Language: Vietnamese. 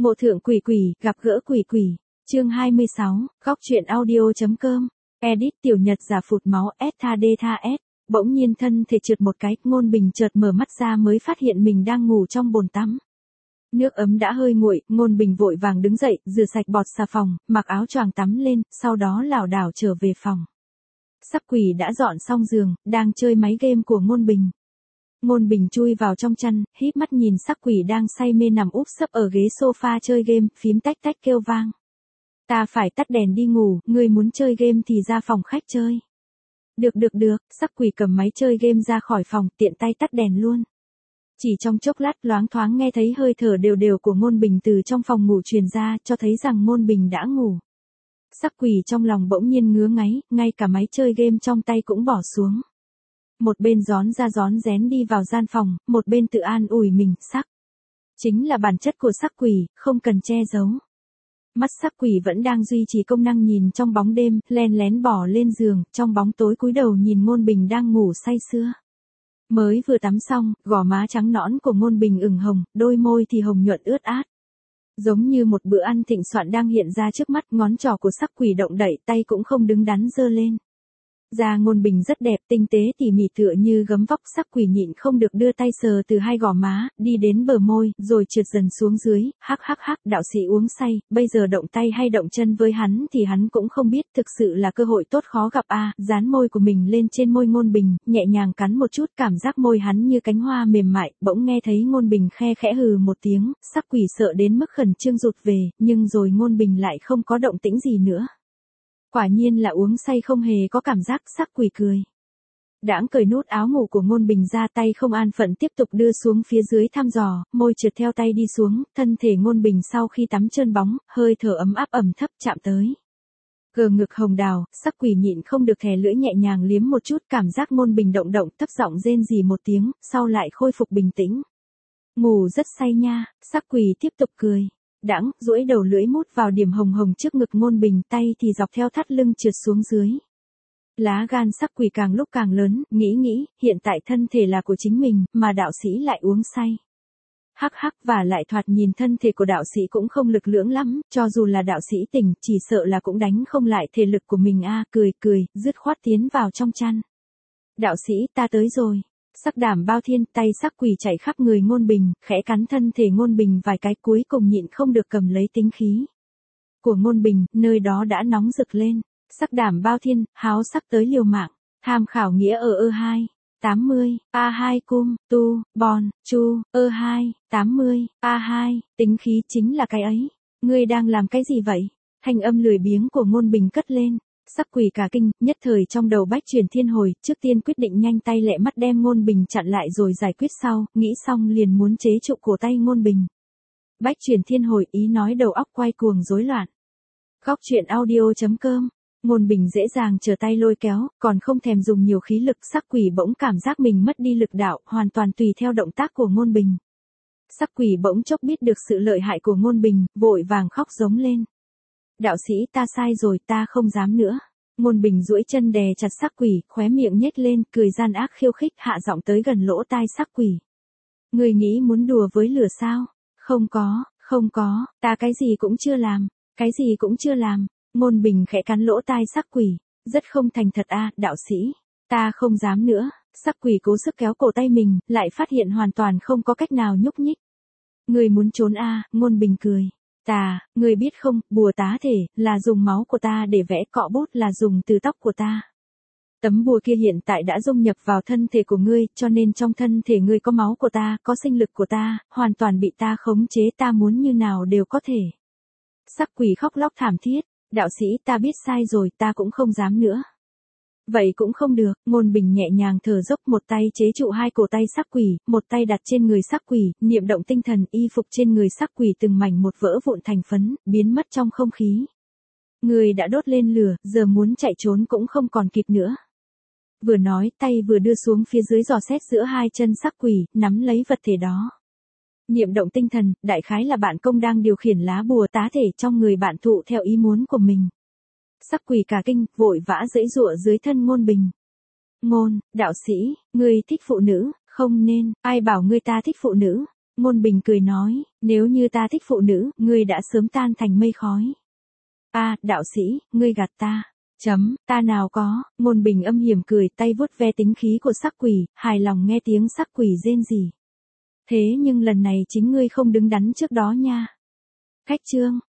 Ngộ thượng quỷ quỷ, gặp gỡ quỷ quỷ. Chương 26, góc truyện audio.com. Edit tiểu nhật giả phụt máu S. Bỗng nhiên thân thể trượt một cái, Ngôn Bình chợt mở mắt ra mới phát hiện mình đang ngủ trong bồn tắm. Nước ấm đã hơi nguội, Ngôn Bình vội vàng đứng dậy, rửa sạch bọt xà phòng, mặc áo choàng tắm lên, sau đó lảo đảo trở về phòng. Sắc quỷ đã dọn xong giường, đang chơi máy game của Ngôn Bình. Ngôn Bình chui vào trong chăn, híp mắt nhìn sắc quỷ đang say mê nằm úp sấp ở ghế sofa chơi game, phím tách tách kêu vang. Ta phải tắt đèn đi ngủ, ngươi muốn chơi game thì ra phòng khách chơi. Được, sắc quỷ cầm máy chơi game ra khỏi phòng, tiện tay tắt đèn luôn. Chỉ trong chốc lát loáng thoáng nghe thấy hơi thở đều đều của Ngôn Bình từ trong phòng ngủ truyền ra, cho thấy rằng Ngôn Bình đã ngủ. Sắc quỷ trong lòng bỗng nhiên ngứa ngáy, ngay cả máy chơi game trong tay cũng bỏ xuống. Một bên rón ra rón rén đi vào gian phòng, một bên tự an ủi mình, sắc. Chính là bản chất của sắc quỷ, không cần che giấu. Mắt sắc quỷ vẫn đang duy trì công năng nhìn trong bóng đêm, len lén bỏ lên giường, trong bóng tối cúi đầu nhìn Ngôn Bình đang ngủ say sưa. Mới vừa tắm xong, gò má trắng nõn của Ngôn Bình ửng hồng, đôi môi thì hồng nhuận ướt át. Giống như một bữa ăn thịnh soạn đang hiện ra trước mắt, ngón trỏ của sắc quỷ động đậy, tay cũng không đứng đắn giơ lên. Da Ngôn Bình rất đẹp, tinh tế tỉ mỉ tựa như gấm vóc, sắc quỷ nhịn không được đưa tay sờ từ hai gò má, đi đến bờ môi, rồi trượt dần xuống dưới, hắc, đạo sĩ uống say, bây giờ động tay hay động chân với hắn thì hắn cũng không biết, thực sự là cơ hội tốt khó gặp a. Dán môi của mình lên trên môi Ngôn Bình, nhẹ nhàng cắn một chút, cảm giác môi hắn như cánh hoa mềm mại, bỗng nghe thấy Ngôn Bình khe khẽ hừ một tiếng, sắc quỷ sợ đến mức khẩn trương rụt về, nhưng rồi Ngôn Bình lại không có động tĩnh gì nữa. Quả nhiên là uống say không hề có cảm giác, sắc quỷ cười. Đãng cởi nút áo ngủ của Ngôn Bình ra, tay không an phận tiếp tục đưa xuống phía dưới thăm dò, môi trượt theo tay đi xuống, thân thể Ngôn Bình sau khi tắm trơn bóng, hơi thở ấm áp ẩm thấp chạm tới. Gờ ngực hồng đào, sắc quỷ nhịn không được thè lưỡi nhẹ nhàng liếm một chút, cảm giác Ngôn Bình động thấp giọng rên rỉ một tiếng, sau lại khôi phục bình tĩnh. Ngủ rất say nha, sắc quỷ tiếp tục cười. Đãng, duỗi đầu lưỡi mút vào điểm hồng hồng trước ngực Ngôn Bình, tay thì dọc theo thắt lưng trượt xuống dưới. Lá gan sắc quỷ càng lúc càng lớn, nghĩ, hiện tại thân thể là của chính mình, mà đạo sĩ lại uống say. Hắc, và lại thoạt nhìn thân thể của đạo sĩ cũng không lực lưỡng lắm, cho dù là đạo sĩ tỉnh, chỉ sợ là cũng đánh không lại thể lực của mình a. Cười, dứt khoát tiến vào trong chăn. Đạo sĩ, ta tới rồi. Sắc đảm bao thiên, tay sắc quỷ chạy khắp người Ngôn Bình, khẽ cắn thân thể Ngôn Bình vài cái, cuối cùng nhịn không được cầm lấy tính khí của Ngôn Bình, nơi đó đã nóng rực lên. Sắc đảm bao thiên, háo sắc tới liều mạng. Tham khảo nghĩa ở 80, A2 cung, tu, bon, chu, 80, A2, tính khí chính là cái ấy. Ngươi đang làm cái gì vậy? Thanh âm lười biếng của Ngôn Bình cất lên. Sắc quỷ cả kinh, nhất thời trong đầu bách truyền thiên hồi, trước tiên quyết định nhanh tay lẹ mắt đem Ngôn Bình chặn lại rồi giải quyết sau, nghĩ xong liền muốn chế trụ cổ tay Ngôn Bình. Bách truyền thiên hồi ý nói đầu óc quay cuồng rối loạn. Góc truyện audio.com. Ngôn Bình dễ dàng trở tay lôi kéo, còn không thèm dùng nhiều khí lực, sắc quỷ bỗng cảm giác mình mất đi lực đạo, hoàn toàn tùy theo động tác của Ngôn Bình. Sắc quỷ bỗng chốc biết được sự lợi hại của Ngôn Bình, vội vàng khóc giống lên. Đạo sĩ, ta sai rồi, ta không dám nữa. Ngôn Bình duỗi chân đè chặt sắc quỷ, khóe miệng nhếch lên, cười gian ác khiêu khích, hạ giọng tới gần lỗ tai sắc quỷ. Ngươi nghĩ muốn đùa với lửa sao? Không có, ta cái gì cũng chưa làm. Ngôn Bình khẽ cắn lỗ tai sắc quỷ, rất không thành thật a, đạo sĩ, ta không dám nữa. Sắc quỷ cố sức kéo cổ tay mình, lại phát hiện hoàn toàn không có cách nào nhúc nhích. Ngươi muốn trốn a? Ngôn Bình cười. Ngươi biết không, bùa tá thể, là dùng máu của ta để vẽ, cọ bút là dùng từ tóc của ta. Tấm bùa kia hiện tại đã dung nhập vào thân thể của ngươi, cho nên trong thân thể ngươi có máu của ta, có sinh lực của ta, hoàn toàn bị ta khống chế, ta muốn như nào đều có thể. Sắc quỷ khóc lóc thảm thiết, đạo sĩ, ta biết sai rồi, ta cũng không dám nữa. Vậy cũng không được, Ngôn Bình nhẹ nhàng thở dốc, một tay chế trụ hai cổ tay sắc quỷ, một tay đặt trên người sắc quỷ, niệm động tinh thần, y phục trên người sắc quỷ từng mảnh một vỡ vụn thành phấn, biến mất trong không khí. Người đã đốt lên lửa, giờ muốn chạy trốn cũng không còn kịp nữa. Vừa nói, tay vừa đưa xuống phía dưới dò xét giữa hai chân sắc quỷ, nắm lấy vật thể đó. Niệm động tinh thần, đại khái là bạn công đang điều khiển lá bùa tá thể trong người bạn thụ theo ý muốn của mình. Sắc quỷ cả kinh, vội vã giãy giụa dưới thân Ngôn Bình. Đạo sĩ, ngươi thích phụ nữ, không nên, ai bảo ngươi ta thích phụ nữ, Ngôn Bình cười nói, nếu như ta thích phụ nữ, ngươi đã sớm tan thành mây khói. Đạo sĩ, ngươi gạt ta. Ta nào có, Ngôn Bình âm hiểm cười, tay vuốt ve tính khí của sắc quỷ, hài lòng nghe tiếng sắc quỷ rên rỉ. Thế nhưng lần này chính ngươi không đứng đắn trước đó nha. Khách trương,